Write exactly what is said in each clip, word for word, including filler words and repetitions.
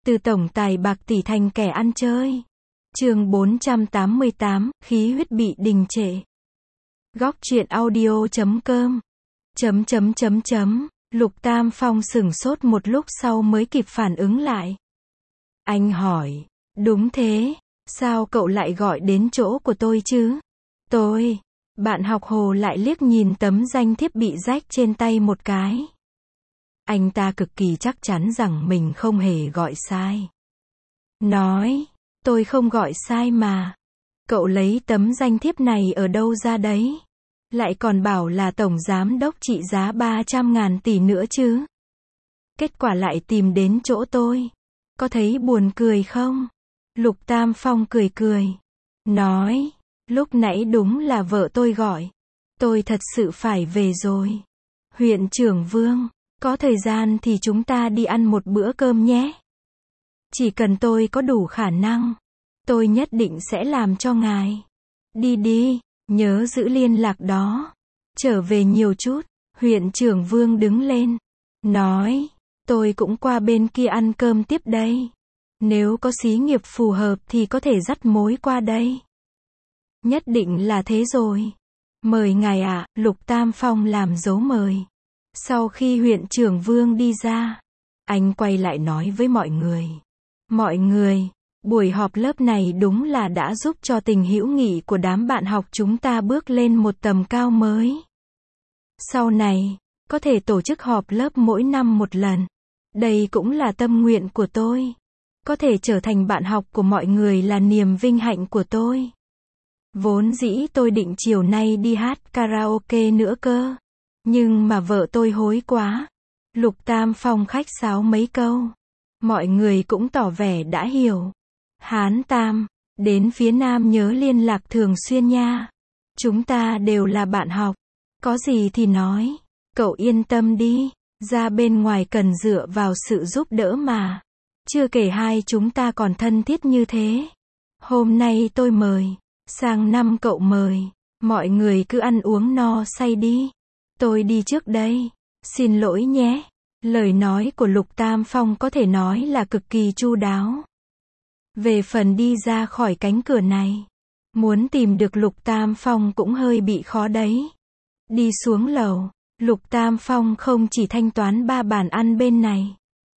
Từ tổng tài bạc tỷ thành kẻ ăn chơi. Chương bốn trăm tám mươi tám, khí huyết bị đình trệ. Góc truyện audio chấm com. Chấm chấm chấm chấm. Lục Tam Phong sửng sốt một lúc sau mới kịp phản ứng lại. Anh hỏi, đúng thế, sao cậu lại gọi đến chỗ của tôi chứ? Tôi, bạn học Hồ lại liếc nhìn tấm danh thiếp bị rách trên tay một cái. Anh ta cực kỳ chắc chắn rằng mình không hề gọi sai. Nói, tôi không gọi sai mà. Cậu lấy tấm danh thiếp này ở đâu ra đấy? Lại còn bảo là tổng giám đốc trị giá ba trăm ngàn tỷ nữa chứ. Kết quả lại tìm đến chỗ tôi. Có thấy buồn cười không? Lục Tam Phong cười cười. Nói, lúc nãy đúng là vợ tôi gọi. Tôi thật sự phải về rồi. Huyện trưởng Vương, có thời gian thì chúng ta đi ăn một bữa cơm nhé. Chỉ cần tôi có đủ khả năng, tôi nhất định sẽ làm cho ngài. Đi đi, nhớ giữ liên lạc đó. Trở về nhiều chút. Huyện trưởng Vương đứng lên. Nói, tôi cũng qua bên kia ăn cơm tiếp đây. Nếu có xí nghiệp phù hợp thì có thể dắt mối qua đây. Nhất định là thế rồi. Mời ngài ạ, Lục Tam Phong làm dấu mời. Sau khi huyện trưởng Vương đi ra, anh quay lại nói với mọi người. Mọi người, buổi họp lớp này đúng là đã giúp cho tình hữu nghị của đám bạn học chúng ta bước lên một tầm cao mới. Sau này, có thể tổ chức họp lớp mỗi năm một lần. Đây cũng là tâm nguyện của tôi. Có thể trở thành bạn học của mọi người là niềm vinh hạnh của tôi. Vốn dĩ tôi định chiều nay đi hát karaoke nữa cơ. Nhưng mà vợ tôi hối quá. Lục Tam Phong khách sáo mấy câu. Mọi người cũng tỏ vẻ đã hiểu. Hán Tam, đến phía Nam nhớ liên lạc thường xuyên nha. Chúng ta đều là bạn học. Có gì thì nói. Cậu yên tâm đi. Ra bên ngoài cần dựa vào sự giúp đỡ mà. Chưa kể hai chúng ta còn thân thiết như thế. Hôm nay tôi mời. Sang năm cậu mời. Mọi người cứ ăn uống no say đi. Tôi đi trước đây. Xin lỗi nhé. Lời nói của Lục Tam Phong có thể nói là cực kỳ chu đáo. Về phần đi ra khỏi cánh cửa này, muốn tìm được Lục Tam Phong cũng hơi bị khó đấy. Đi xuống lầu, Lục Tam Phong không chỉ thanh toán ba bàn ăn bên này,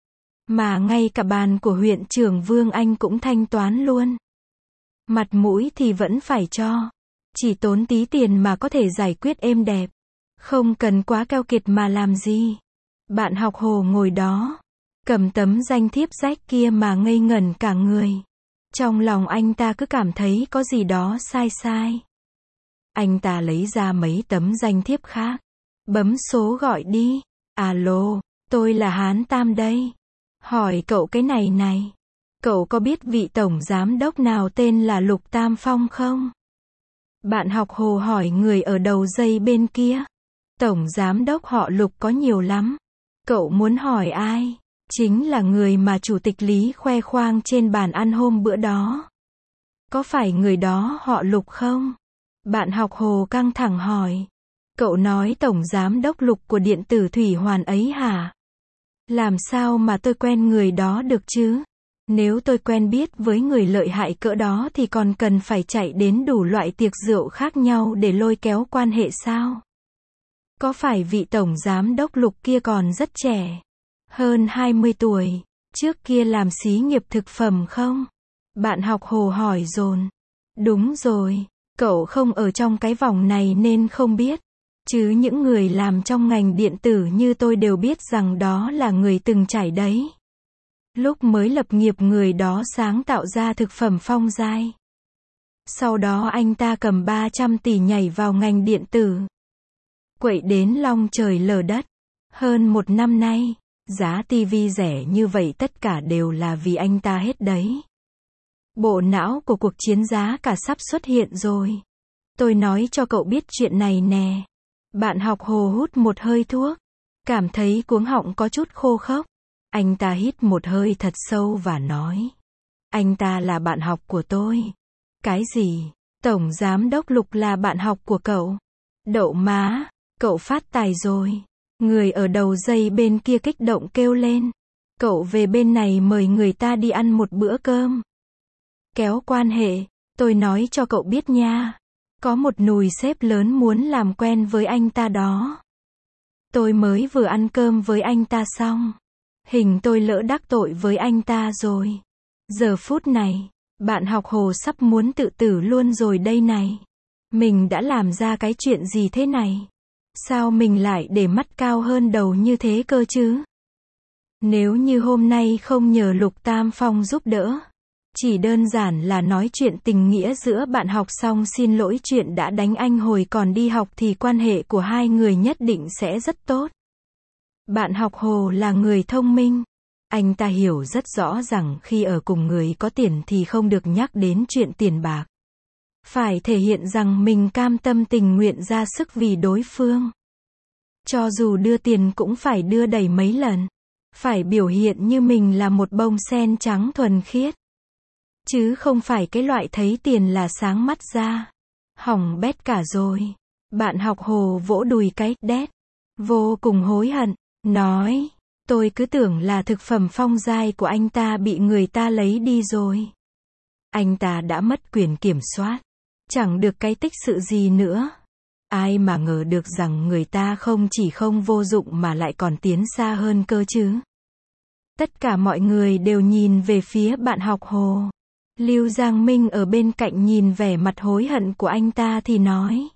mà ngay cả bàn của huyện trưởng Vương anh cũng thanh toán luôn. Mặt mũi thì vẫn phải cho. Chỉ tốn tí tiền mà có thể giải quyết êm đẹp. Không cần quá keo kiệt mà làm gì. Bạn học Hồ ngồi đó, cầm tấm danh thiếp rách kia mà ngây ngẩn cả người. Trong lòng anh ta cứ cảm thấy có gì đó sai sai. Anh ta lấy ra mấy tấm danh thiếp khác. Bấm số gọi đi. Alo, tôi là Hán Tam đây. Hỏi cậu cái này này. Cậu có biết vị tổng giám đốc nào tên là Lục Tam Phong không? Bạn học Hồ hỏi người ở đầu dây bên kia. Tổng giám đốc họ Lục có nhiều lắm. Cậu muốn hỏi ai? Chính là người mà chủ tịch Lý khoe khoang trên bàn ăn hôm bữa đó. Có phải người đó họ Lục không? Bạn học Hồ căng thẳng hỏi. Cậu nói tổng giám đốc Lục của điện tử Thủy Hoàn ấy hả? Làm sao mà tôi quen người đó được chứ? Nếu tôi quen biết với người lợi hại cỡ đó thì còn cần phải chạy đến đủ loại tiệc rượu khác nhau để lôi kéo quan hệ sao? Có phải vị tổng giám đốc Lục kia còn rất trẻ? Hơn hai mươi tuổi, trước kia làm xí nghiệp thực phẩm không? Bạn học Hồ hỏi dồn. Đúng rồi, cậu không ở trong cái vòng này nên không biết. Chứ những người làm trong ngành điện tử như tôi đều biết rằng đó là người từng trải đấy. Lúc mới lập nghiệp người đó sáng tạo ra thực phẩm Phong Giai. Sau đó anh ta cầm ba trăm tỷ nhảy vào ngành điện tử. Quậy đến long trời lở đất. Hơn một năm nay, giá tivi rẻ như vậy tất cả đều là vì anh ta hết đấy. Bộ não của cuộc chiến giá cả sắp xuất hiện rồi. Tôi nói cho cậu biết chuyện này nè. Bạn học Hồ hút một hơi thuốc. Cảm thấy cuống họng có chút khô khốc. Anh ta hít một hơi thật sâu và nói. Anh ta là bạn học của tôi. Cái gì? Tổng giám đốc Lục là bạn học của cậu? Đậu má, cậu phát tài rồi. Người ở đầu dây bên kia kích động kêu lên. Cậu về bên này mời người ta đi ăn một bữa cơm. Kéo quan hệ, tôi nói cho cậu biết nha. Có một nùi sếp lớn muốn làm quen với anh ta đó. Tôi mới vừa ăn cơm với anh ta xong. Hình tôi lỡ đắc tội với anh ta rồi. Giờ phút này, bạn học Hồ sắp muốn tự tử luôn rồi đây này. Mình đã làm ra cái chuyện gì thế này? Sao mình lại để mắt cao hơn đầu như thế cơ chứ? Nếu như hôm nay không nhờ Lục Tam Phong giúp đỡ, chỉ đơn giản là nói chuyện tình nghĩa giữa bạn học xong xin lỗi chuyện đã đánh anh hồi còn đi học thì quan hệ của hai người nhất định sẽ rất tốt. Bạn học Hồ là người thông minh. Anh ta hiểu rất rõ rằng khi ở cùng người có tiền thì không được nhắc đến chuyện tiền bạc. Phải thể hiện rằng mình cam tâm tình nguyện ra sức vì đối phương. Cho dù đưa tiền cũng phải đưa đầy mấy lần. Phải biểu hiện như mình là một bông sen trắng thuần khiết. Chứ không phải cái loại thấy tiền là sáng mắt ra. Hỏng bét cả rồi. Bạn học Hồ vỗ đùi cái đét. Vô cùng hối hận. Nói. Tôi cứ tưởng là thực phẩm phong giai của anh ta bị người ta lấy đi rồi. Anh ta đã mất quyền kiểm soát. Chẳng được cái tích sự gì nữa. Ai mà ngờ được rằng người ta không chỉ không vô dụng mà lại còn tiến xa hơn cơ chứ. Tất cả mọi người đều nhìn về phía bạn học Hồ. Lưu Giang Minh ở bên cạnh nhìn vẻ mặt hối hận của anh ta thì nói.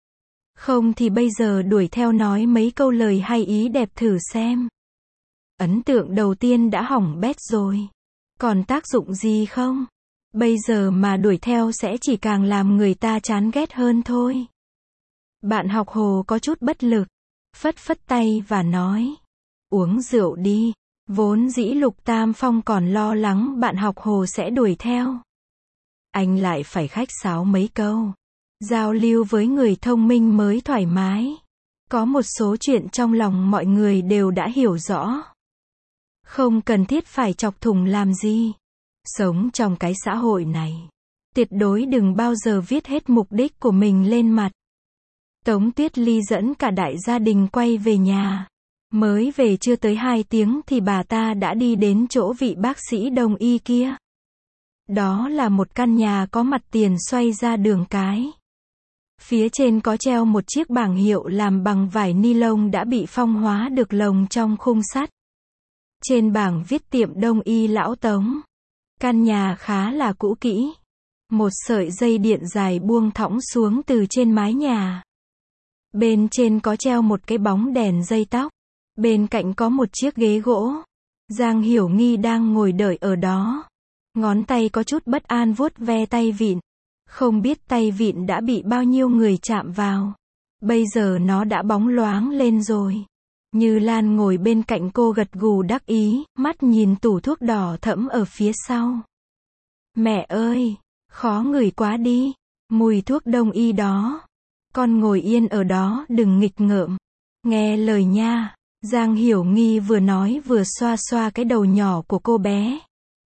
Không thì bây giờ đuổi theo nói mấy câu lời hay ý đẹp thử xem. Ấn tượng đầu tiên đã hỏng bét rồi. Còn tác dụng gì không? Bây giờ mà đuổi theo sẽ chỉ càng làm người ta chán ghét hơn thôi. Bạn học Hồ có chút bất lực. Phất phất tay và nói. Uống rượu đi. Vốn dĩ Lục Tam Phong còn lo lắng bạn học Hồ sẽ đuổi theo. Anh lại phải khách sáo mấy câu. Giao lưu với người thông minh mới thoải mái. Có một số chuyện trong lòng mọi người đều đã hiểu rõ. Không cần thiết phải chọc thủng làm gì. Sống trong cái xã hội này. Tuyệt đối đừng bao giờ viết hết mục đích của mình lên mặt. Tống Tuyết Ly dẫn cả đại gia đình quay về nhà. Mới về chưa tới hai tiếng thì bà ta đã đi đến chỗ vị bác sĩ đông y kia. Đó là một căn nhà có mặt tiền xoay ra đường cái. Phía trên có treo một chiếc bảng hiệu làm bằng vải ni lông đã bị phong hóa được lồng trong khung sắt. Trên bảng viết tiệm đông y lão Tống. Căn nhà khá là cũ kỹ. Một sợi dây điện dài buông thõng xuống từ trên mái nhà. Bên trên có treo một cái bóng đèn dây tóc. Bên cạnh có một chiếc ghế gỗ. Giang Hiểu Nghi đang ngồi đợi ở đó. Ngón tay có chút bất an vuốt ve tay vịn. Không biết tay vịn đã bị bao nhiêu người chạm vào. Bây giờ nó đã bóng loáng lên rồi. Như Lan ngồi bên cạnh cô gật gù đắc ý, mắt nhìn tủ thuốc đỏ thẫm ở phía sau. Mẹ ơi, khó ngửi quá đi. Mùi thuốc đông y đó. Con ngồi yên ở đó đừng nghịch ngợm. Nghe lời nha. Giang Hiểu Nghi vừa nói vừa xoa xoa cái đầu nhỏ của cô bé.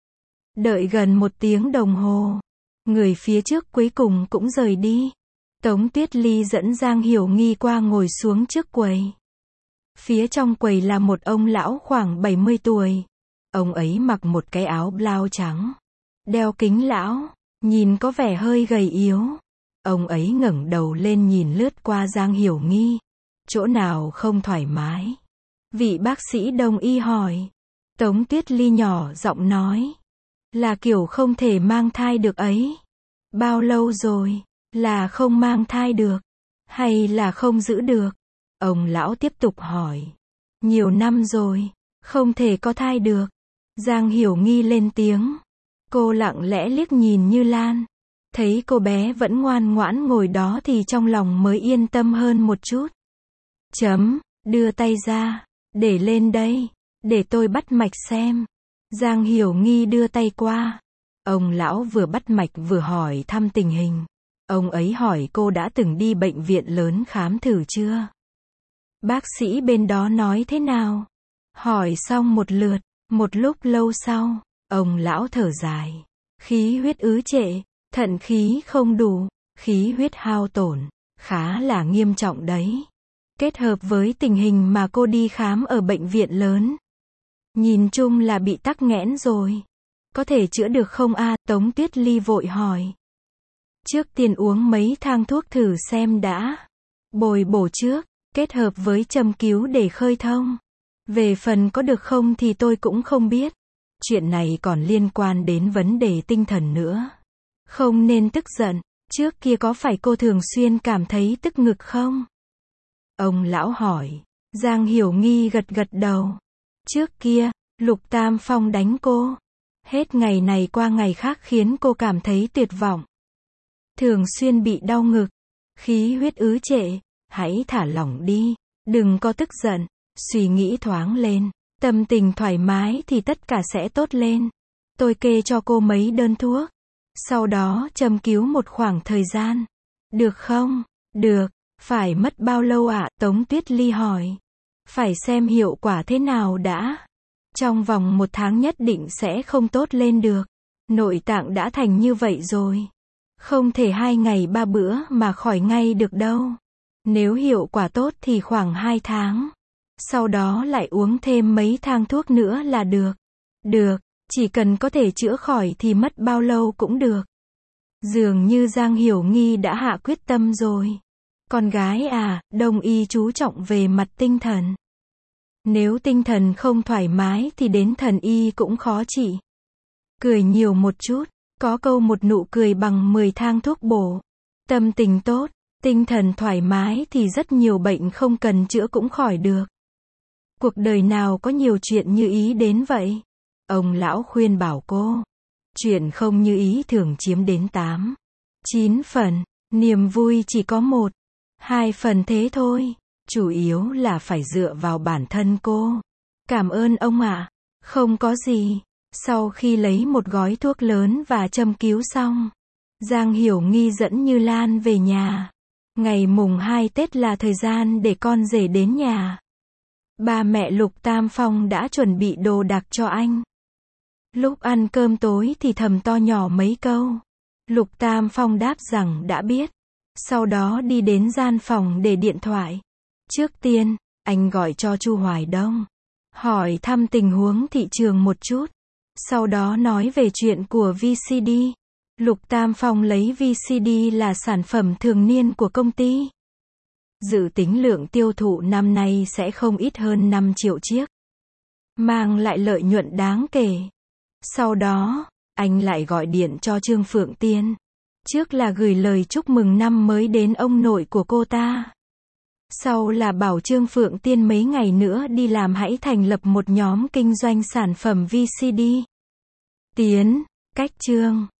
Đợi gần một tiếng đồng hồ. Người phía trước cuối cùng cũng rời đi. Tống Tuyết Ly dẫn Giang Hiểu Nghi qua ngồi xuống trước quầy. Phía trong quầy là một ông lão khoảng bảy mươi tuổi. Ông ấy mặc một cái áo blau trắng. Đeo kính lão. Nhìn có vẻ hơi gầy yếu. Ông ấy ngẩng đầu lên nhìn lướt qua Giang Hiểu Nghi. Chỗ nào không thoải mái? Vị bác sĩ đông y hỏi. Tống Tuyết Ly nhỏ giọng nói. Là kiểu không thể mang thai được ấy. Bao lâu rồi? Là không mang thai được? Hay là không giữ được? Ông lão tiếp tục hỏi. Nhiều năm rồi. Không thể có thai được. Giang Hiểu Nghi lên tiếng. Cô lặng lẽ liếc nhìn Như Lan. Thấy cô bé vẫn ngoan ngoãn ngồi đó thì trong lòng mới yên tâm hơn một chút. Chấm, đưa tay ra. Để lên đây. Để tôi bắt mạch xem. Giang Hiểu Nghi đưa tay qua. Ông lão vừa bắt mạch vừa hỏi thăm tình hình. Ông ấy hỏi cô đã từng đi bệnh viện lớn khám thử chưa? Bác sĩ bên đó nói thế nào? Hỏi xong một lượt, một lúc lâu sau, ông lão thở dài. Khí huyết ứ trệ, thận khí không đủ, khí huyết hao tổn, khá là nghiêm trọng đấy. Kết hợp với tình hình mà cô đi khám ở bệnh viện lớn. Nhìn chung là bị tắc nghẽn rồi. Có thể chữa được không a? Tống Tuyết Ly vội hỏi. Trước tiên uống mấy thang thuốc thử xem đã. Bồi bổ trước, kết hợp với châm cứu để khơi thông. Về phần có được không thì tôi cũng không biết. Chuyện này còn liên quan đến vấn đề tinh thần nữa. Không nên tức giận. Trước kia có phải cô thường xuyên cảm thấy tức ngực không? Ông lão hỏi. Giang Hiểu Nghi gật gật đầu. Trước kia, Lục Tam Phong đánh cô. Hết ngày này qua ngày khác khiến cô cảm thấy tuyệt vọng. Thường xuyên bị đau ngực. Khí huyết ứ trệ. Hãy thả lỏng đi. Đừng có tức giận. Suy nghĩ thoáng lên. Tâm tình thoải mái thì tất cả sẽ tốt lên. Tôi kê cho cô mấy đơn thuốc. Sau đó châm cứu một khoảng thời gian. Được không? Được. Phải mất bao lâu ạ? Tống Tuyết Ly hỏi. Phải xem hiệu quả thế nào đã. Trong vòng một tháng nhất định sẽ không tốt lên được. Nội tạng đã thành như vậy rồi. Không thể hai ngày ba bữa mà khỏi ngay được đâu. Nếu hiệu quả tốt thì khoảng hai tháng. Sau đó lại uống thêm mấy thang thuốc nữa là được. Được, chỉ cần có thể chữa khỏi thì mất bao lâu cũng được. Dường như Giang Hiểu Nghi đã hạ quyết tâm rồi. Con gái à, Đông y chú trọng về mặt tinh thần. Nếu tinh thần không thoải mái thì đến thần y cũng khó trị. Cười nhiều một chút, có câu một nụ cười bằng mười thang thuốc bổ. Tâm tình tốt, tinh thần thoải mái thì rất nhiều bệnh không cần chữa cũng khỏi được. Cuộc đời nào có nhiều chuyện như ý đến vậy? Ông lão khuyên bảo cô. Chuyện không như ý thường chiếm đến tám, chín phần. Niềm vui chỉ có một, hai phần thế thôi. Chủ yếu là phải dựa vào bản thân cô. Cảm ơn ông ạ. Không có gì. Sau khi lấy một gói thuốc lớn và châm cứu xong, Giang Hiểu Nghi dẫn Như Lan về nhà. Ngày mùng hai Tết là thời gian để con rể đến nhà. Ba mẹ Lục Tam Phong đã chuẩn bị đồ đạc cho anh. Lúc ăn cơm tối thì thầm to nhỏ mấy câu. Lục Tam Phong đáp rằng đã biết. Sau đó đi đến gian phòng để điện thoại. Trước tiên, anh gọi cho Chu Hoài Đông. Hỏi thăm tình huống thị trường một chút. Sau đó nói về chuyện của vê xê đê. Lục Tam Phong lấy vê xê đê là sản phẩm thường niên của công ty. Dự tính lượng tiêu thụ năm nay sẽ không ít hơn năm triệu chiếc. Mang lại lợi nhuận đáng kể. Sau đó, anh lại gọi điện cho Trương Phượng Tiên. Trước là gửi lời chúc mừng năm mới đến ông nội của cô ta. Sau là bảo Trương Phượng Tiên mấy ngày nữa đi làm hãy thành lập một nhóm kinh doanh sản phẩm vê xê đê. Tiến, cách Trương